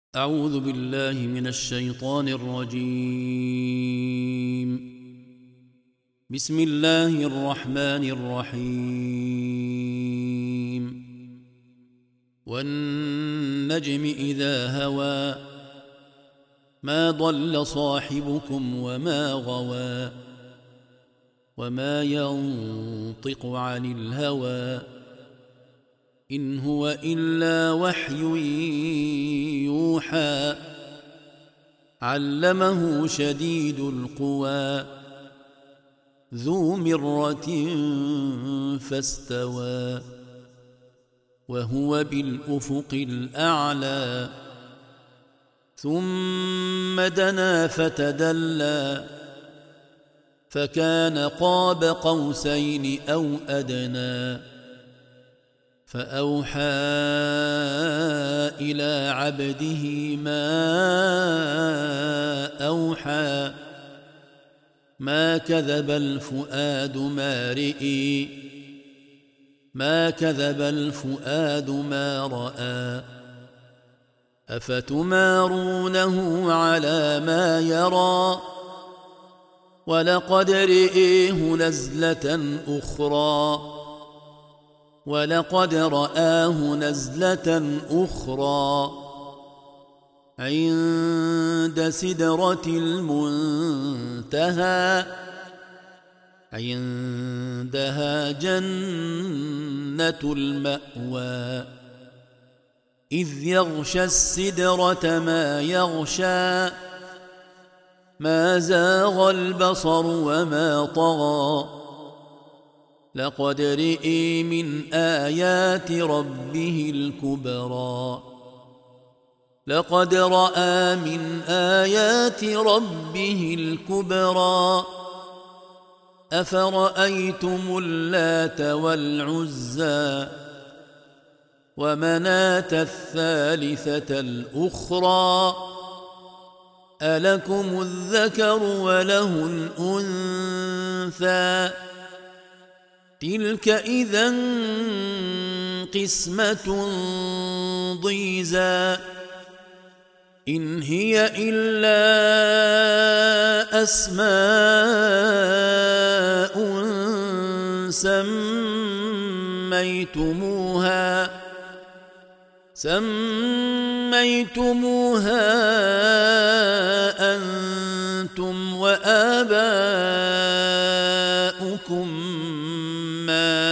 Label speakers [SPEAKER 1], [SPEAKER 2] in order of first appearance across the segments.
[SPEAKER 1] أعوذ بالله من الشيطان الرجيم. بسم الله الرحمن الرحيم. والنجم إذا هوى ما ضل صاحبكم وما غوى وما ينطق عن الهوى إن هو إلا وحي يوحى علمه شديد القوى ذو مرة فاستوى وهو بالأفق الأعلى ثم دنا فتدلى فكان قاب قوسين أو أدنى فأوحى إلى عبده ما أوحى ما كذب الفؤاد ما رئي ما كذب الفؤاد ما رأى أفتمارونه على ما يرى ولقد رئيه نزلة أخرى ولقد رآه نزلة أخرى عند سدرة المنتهى عندها جنة المأوى إذ يغشى السدرة ما يغشى ما زاغ البصر وما طغى لقد رئي من آيات ربه الكبرى لقد رأى من آيات ربه الكبرى أفرأيتم اللات والعزى ومناة الثالثة الأخرى ألكم الذكر وله الأنثى تلك إذا قسمة ضيزى إن هي إلا أسماء سميتموها أنتم وآباؤكم ما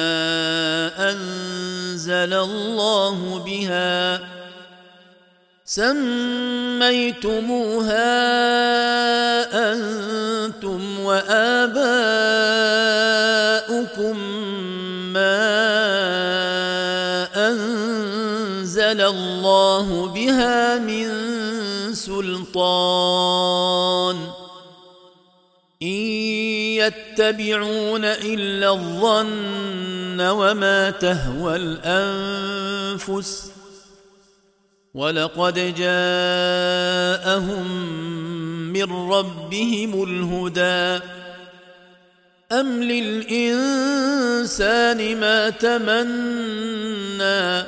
[SPEAKER 1] أنزل الله بها من سلطان إن يتبعون إلا الظن وما تهوى الأنفس ولقد جاءهم من ربهم الهدى أم للإنسان ما تمنى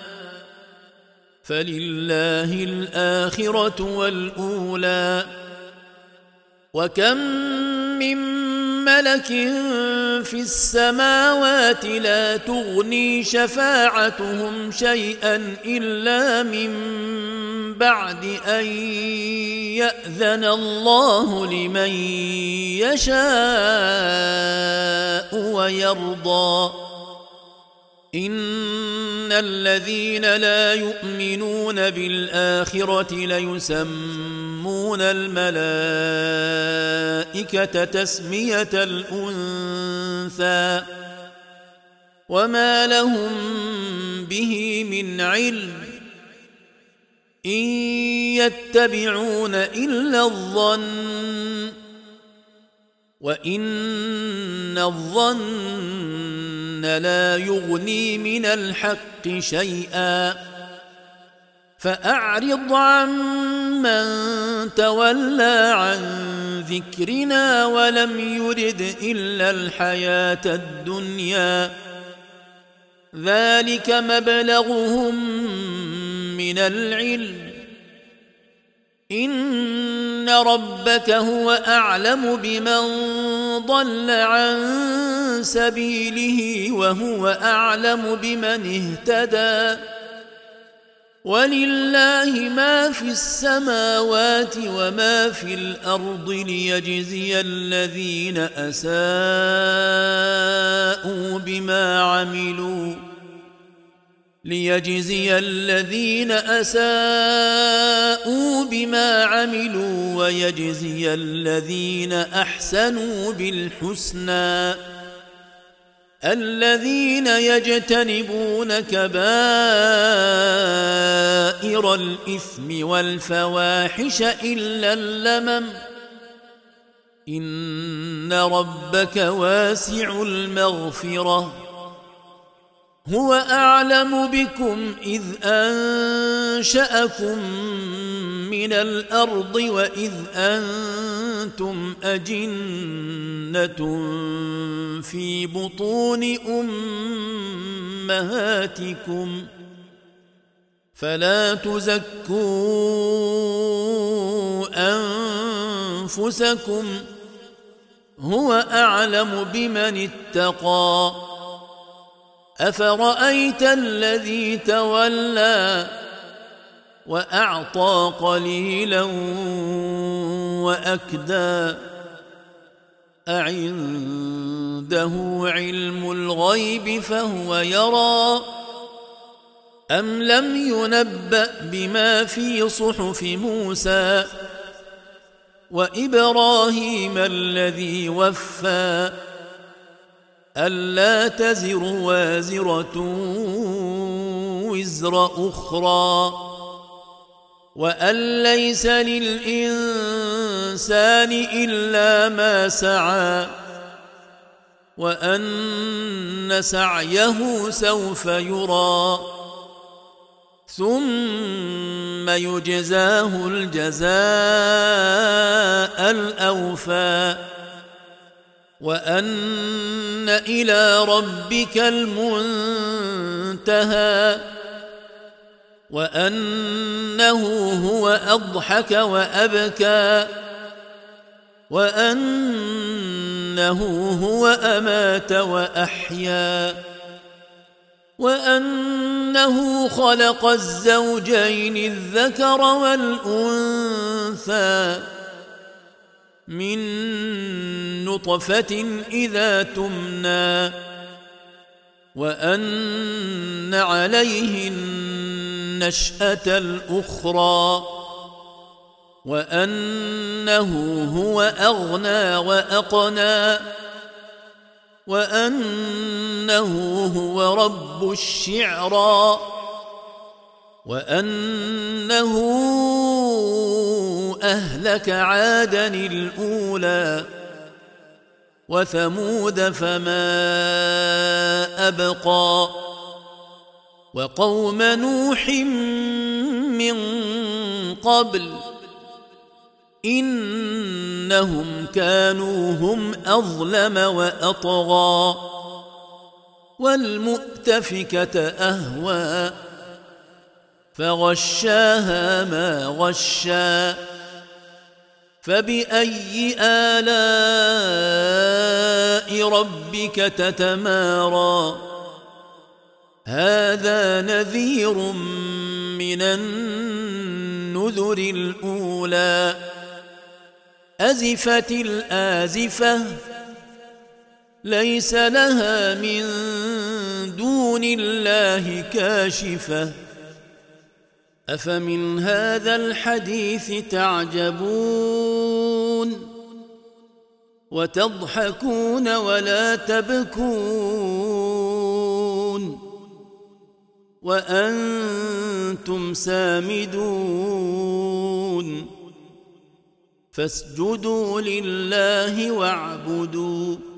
[SPEAKER 1] فلله الآخرة والأولى وكم من ملك في السماوات لا تغني شفاعتهم شيئا إلا من بعد أن يأذن الله لمن يشاء ويرضى إن الذين لا يؤمنون بالآخرة ليسمون الملائكة تسمية الأنثى وما لهم به من علم إن يتبعون إلا الظن وإن الظن لا يغني من الحق شيئا فأعرض عمن تولى عن ذكرنا ولم يرد إلا الحياة الدنيا ذلك مبلغهم من العلم إن ربك هو أعلم بمن ضل عن سبيله وهو أعلم بمن اهتدى ولله ما في السماوات وما في الأرض ليجزي الذين أساءوا بما عملوا ويجزي الذين أحسنوا بالحسنى الذين يجتنبون كبائر الإثم والفواحش إلا اللمم إن ربك واسع المغفرة هو أعلم بكم إذ أنشأكم من الأرض وإذ أنتم أجنة في بطون أمهاتكم فلا تزكوا أنفسكم هو أعلم بمن اتقى أفرأيت الذي تولى وأعطى قليلا وأكدى أعنده علم الغيب فهو يرى أم لم ينبأ بما في صحف موسى وإبراهيم الذي وفى ألا تزر وازرة وزر أخرى وأن ليس للإنسان إلا ما سعى وأن سعيه سوف يرى ثم يجزاه الجزاء الأوفى وأن إلى ربك المنتهى وأنه هو أضحك وأبكى وأنه هو أمات وأحيا وأنه خلق الزوجين الذكر والأنثى من نطفة إذا تمنى وأن عليه النشأة الأخرى وأنه هو أغنى وأقنى وأنه هو رب الشعرى وأنه أهلك عادا الأولى وثمود فما أبقى وقوم نوح من قبل إنهم كانوا هم أظلم وأطغى والمؤتفكة أهوى فغشاها ما غشى فبأي آلاء ربك تتمارى هذا نذير من النذر الأولى أزفت الآزفة ليس لها من دون الله كاشفة أفمن هذا الحديث تعجبون وتضحكون ولا تبكون وأنتم سامدون فاسجدوا لله واعبدوا